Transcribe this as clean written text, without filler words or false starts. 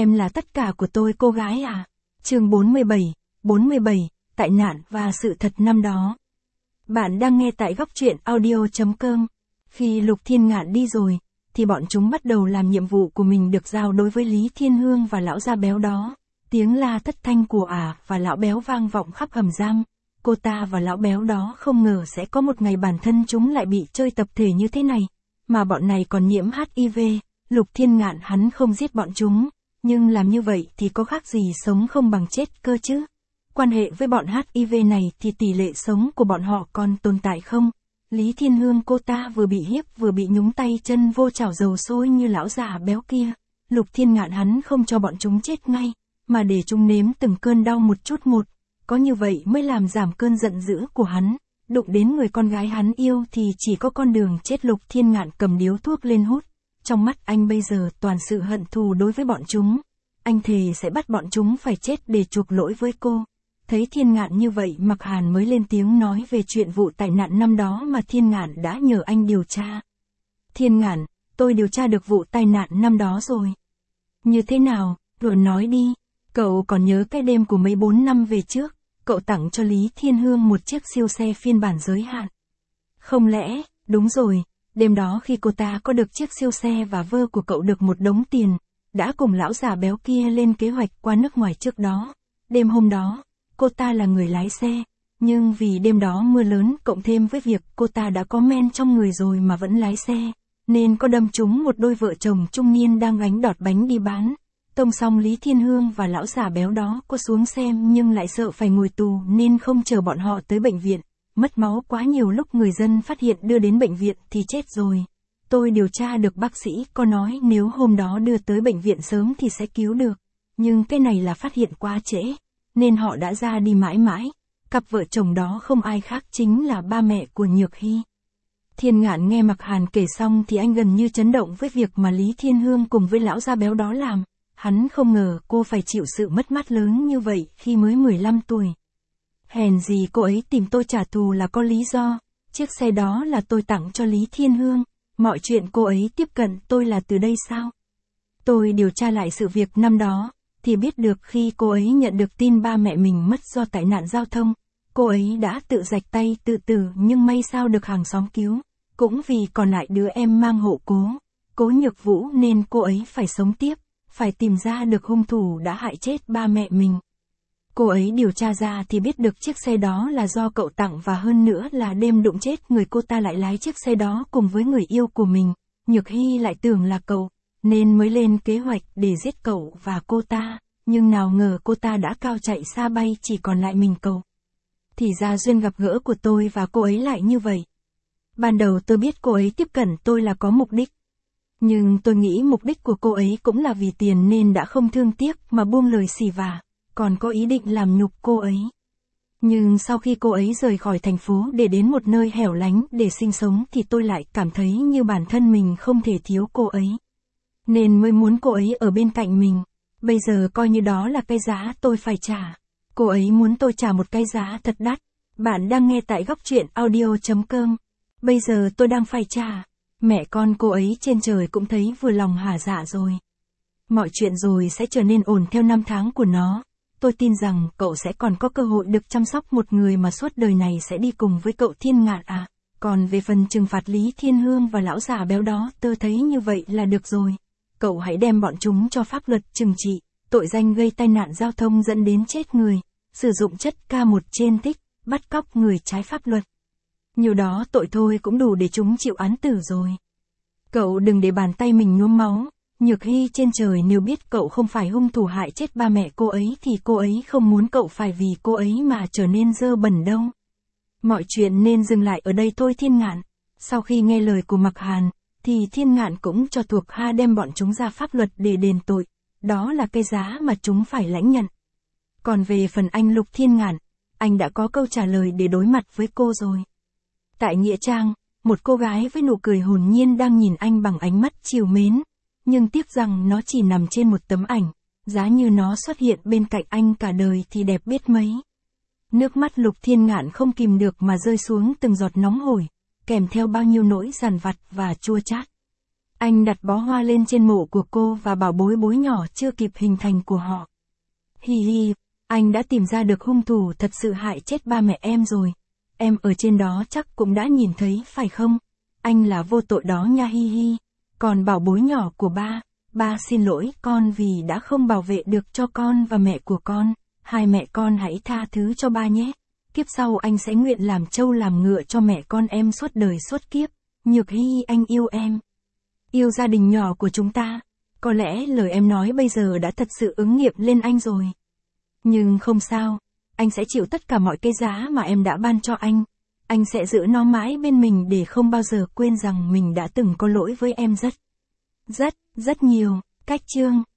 Em là tất cả của tôi cô gái à. Chương 47, tại nạn và sự thật năm đó. Bạn đang nghe tại góc truyện audio.com. Khi Lục Thiên Ngạn đi rồi, thì bọn chúng bắt đầu làm nhiệm vụ của mình được giao đối với Lý Thiên Hương và lão già béo đó. Tiếng la thất thanh của và lão béo vang vọng khắp hầm giam. Cô ta và lão béo đó không ngờ sẽ có một ngày bản thân chúng lại bị chơi tập thể như thế này. Mà bọn này còn nhiễm HIV, Lục Thiên Ngạn hắn không giết bọn chúng. Nhưng làm như vậy thì có khác gì sống không bằng chết cơ chứ. Quan hệ với bọn HIV này thì tỷ lệ sống của bọn họ còn tồn tại không? Lý Thiên Hương cô ta vừa bị hiếp vừa bị nhúng tay chân vô chảo dầu sôi như lão già béo kia. Lục Thiên Ngạn hắn không cho bọn chúng chết ngay, mà để chúng nếm từng cơn đau một chút một. Có như vậy mới làm giảm cơn giận dữ của hắn. Đụng đến người con gái hắn yêu thì chỉ có con đường chết. Lục Thiên Ngạn cầm điếu thuốc lên hút. Trong mắt anh bây giờ toàn sự hận thù đối với bọn chúng. Anh thề sẽ bắt bọn chúng phải chết để chuộc lỗi với cô. Thấy Thiên Ngạn như vậy, Mặc Hàn mới lên tiếng nói về chuyện vụ tai nạn năm đó mà Thiên Ngạn đã nhờ anh điều tra. Thiên Ngạn, tôi điều tra được vụ tai nạn năm đó rồi. Như thế nào, rồi nói đi. Cậu còn nhớ cái đêm của mấy 4 năm về trước, cậu tặng cho Lý Thiên Hương một chiếc siêu xe phiên bản giới hạn. Không lẽ, đúng rồi, đêm đó khi cô ta có được chiếc siêu xe và vơ của cậu được một đống tiền, đã cùng lão già béo kia lên kế hoạch qua nước ngoài trước đó. Đêm hôm đó, cô ta là người lái xe, nhưng vì đêm đó mưa lớn cộng thêm với việc cô ta đã có men trong người rồi mà vẫn lái xe, nên có đâm trúng một đôi vợ chồng trung niên đang gánh đọt bánh đi bán. Tông xong Lý Thiên Hương và lão già béo đó có xuống xem nhưng lại sợ phải ngồi tù nên không chờ bọn họ tới bệnh viện. Mất máu quá nhiều, lúc người dân phát hiện đưa đến bệnh viện thì chết rồi. Tôi điều tra được bác sĩ có nói nếu hôm đó đưa tới bệnh viện sớm thì sẽ cứu được. Nhưng cái này là phát hiện quá trễ, nên họ đã ra đi mãi mãi. Cặp vợ chồng đó không ai khác chính là ba mẹ của Nhược Hy. Thiên Ngạn nghe Mặc Hàn kể xong thì anh gần như chấn động với việc mà Lý Thiên Hương cùng với lão già béo đó làm. Hắn không ngờ cô phải chịu sự mất mát lớn như vậy khi mới 15 tuổi. Hèn gì cô ấy tìm tôi trả thù là có lý do. Chiếc xe đó là tôi tặng cho Lý Thiên Hương. Mọi chuyện cô ấy tiếp cận tôi là từ đây sao? Tôi điều tra lại sự việc năm đó, thì biết được khi cô ấy nhận được tin ba mẹ mình mất do tai nạn giao thông, cô ấy đã tự rạch tay tự tử, nhưng may sao được hàng xóm cứu. Cũng vì còn lại đứa em mang hộ Cố Nhược Vũ nên cô ấy phải sống tiếp, phải tìm ra được hung thủ đã hại chết ba mẹ mình. Cô ấy điều tra ra thì biết được chiếc xe đó là do cậu tặng, và hơn nữa là đêm đụng chết người cô ta lại lái chiếc xe đó cùng với người yêu của mình. Nhược Hy lại tưởng là cậu, nên mới lên kế hoạch để giết cậu và cô ta, nhưng nào ngờ cô ta đã cao chạy xa bay, chỉ còn lại mình cậu. Thì ra duyên gặp gỡ của tôi và cô ấy lại như vậy. Ban đầu tôi biết cô ấy tiếp cận tôi là có mục đích. Nhưng tôi nghĩ mục đích của cô ấy cũng là vì tiền nên đã không thương tiếc mà buông lời xỉ vả, còn có ý định làm nhục cô ấy. Nhưng sau khi cô ấy rời khỏi thành phố để đến một nơi hẻo lánh để sinh sống thì tôi lại cảm thấy như bản thân mình không thể thiếu cô ấy. Nên mới muốn cô ấy ở bên cạnh mình. Bây giờ coi như đó là cái giá tôi phải trả. Cô ấy muốn tôi trả một cái giá thật đắt. Bạn đang nghe tại góc truyện audio.com. Bây giờ tôi đang phải trả. Mẹ con cô ấy trên trời cũng thấy vừa lòng hả dạ rồi. Mọi chuyện rồi sẽ trở nên ổn theo năm tháng của nó. Tôi tin rằng cậu sẽ còn có cơ hội được chăm sóc một người mà suốt đời này sẽ đi cùng với cậu Thiên Ngạn à. Còn về phần trừng phạt Lý Thiên Hương và lão già béo đó, tôi thấy như vậy là được rồi. Cậu hãy đem bọn chúng cho pháp luật trừng trị. Tội danh gây tai nạn giao thông dẫn đến chết người, sử dụng chất K1 trên tích, bắt cóc người trái pháp luật. Nhiều đó tội thôi cũng đủ để chúng chịu án tử rồi. Cậu đừng để bàn tay mình nhuốm máu. Nhược Hy trên trời nếu biết cậu không phải hung thủ hại chết ba mẹ cô ấy thì cô ấy không muốn cậu phải vì cô ấy mà trở nên dơ bẩn đâu. Mọi chuyện nên dừng lại ở đây thôi Thiên Ngạn. Sau khi nghe lời của Mặc Hàn, thì Thiên Ngạn cũng cho thuộc hạ đem bọn chúng ra pháp luật để đền tội. Đó là cái giá mà chúng phải lãnh nhận. Còn về phần anh Lục Thiên Ngạn, anh đã có câu trả lời để đối mặt với cô rồi. Tại nghĩa trang, một cô gái với nụ cười hồn nhiên đang nhìn anh bằng ánh mắt trìu mến. Nhưng tiếc rằng nó chỉ nằm trên một tấm ảnh, giá như nó xuất hiện bên cạnh anh cả đời thì đẹp biết mấy. Nước mắt Lục Thiên Ngạn không kìm được mà rơi xuống từng giọt nóng hổi, kèm theo bao nhiêu nỗi dằn vặt và chua chát. Anh đặt bó hoa lên trên mộ của cô và bảo bối bối nhỏ chưa kịp hình thành của họ. Hi hi, anh đã tìm ra được hung thủ thật sự hại chết ba mẹ em rồi. Em ở trên đó chắc cũng đã nhìn thấy phải không? Anh là vô tội đó nha hi hi. Còn bảo bối nhỏ của ba xin lỗi con vì đã không bảo vệ được cho con và mẹ của con. Hai mẹ con hãy tha thứ cho ba nhé. Kiếp sau anh sẽ nguyện làm trâu làm ngựa cho mẹ con em suốt đời suốt kiếp. Nhược Hy, anh yêu em. Yêu gia đình nhỏ của chúng ta. Có lẽ lời em nói bây giờ đã thật sự ứng nghiệm lên anh rồi. Nhưng không sao, anh sẽ chịu tất cả mọi cái giá mà em đã ban cho anh. Anh sẽ giữ nó mãi bên mình để không bao giờ quên rằng mình đã từng có lỗi với em rất nhiều. Cách chương